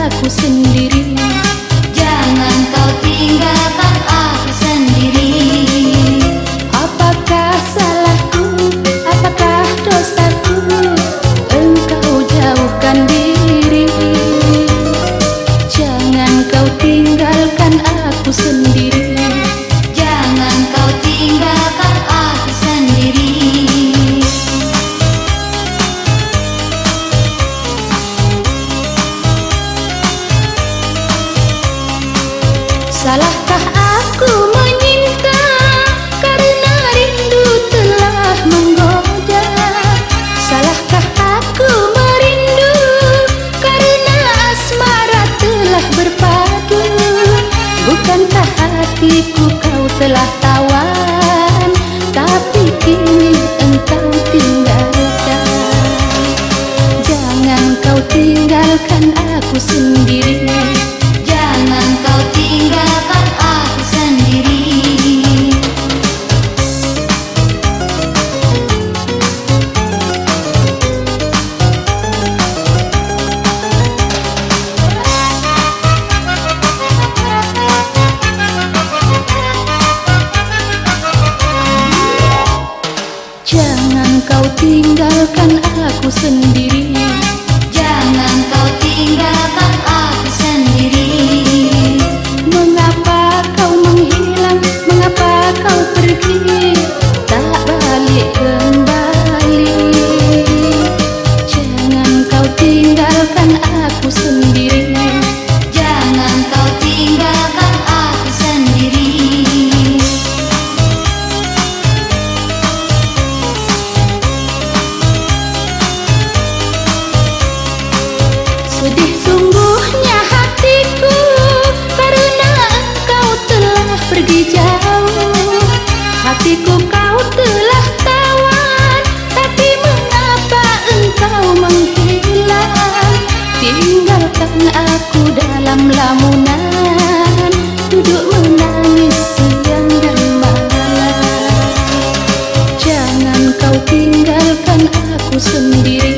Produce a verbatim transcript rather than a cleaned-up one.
aku sendiri. Jangan kau tinggalkan aku sendiri. Apakah salahku, apakah dosaku, engkau jauhkan diri. Jangan kau tinggalkan aku sendiri. Jangan kau tinggalkan aku sendiri. Salahkah aku menyinta karena rindu telah menggoda? Salahkah aku merindu karena asmara telah berpadu? Bukankah hatiku kau telah tawan, tapi kini engkau tinggalkan. Jangan kau tinggalkan aku sendiri. Jangan kau tinggalkan aku sendiri. Jangan kau tinggalkan aku sendiri. Jangan kau tinggalkan aku sendiri. Mengapa kau menghilang, mengapa kau pergi, tak balik kembali? Jangan kau tinggalkan aku sendiri. Jangan kau tinggalkan aku sendiri. Sedih sungguhnya hatiku karena engkau telah pergi jauh. Hatiku kau telah tawan, tapi mengapa engkau menghilang? Tinggalkan aku dalam lamunan, duduk menangis siang dan malam. Jangan kau tinggalkan aku sendiri.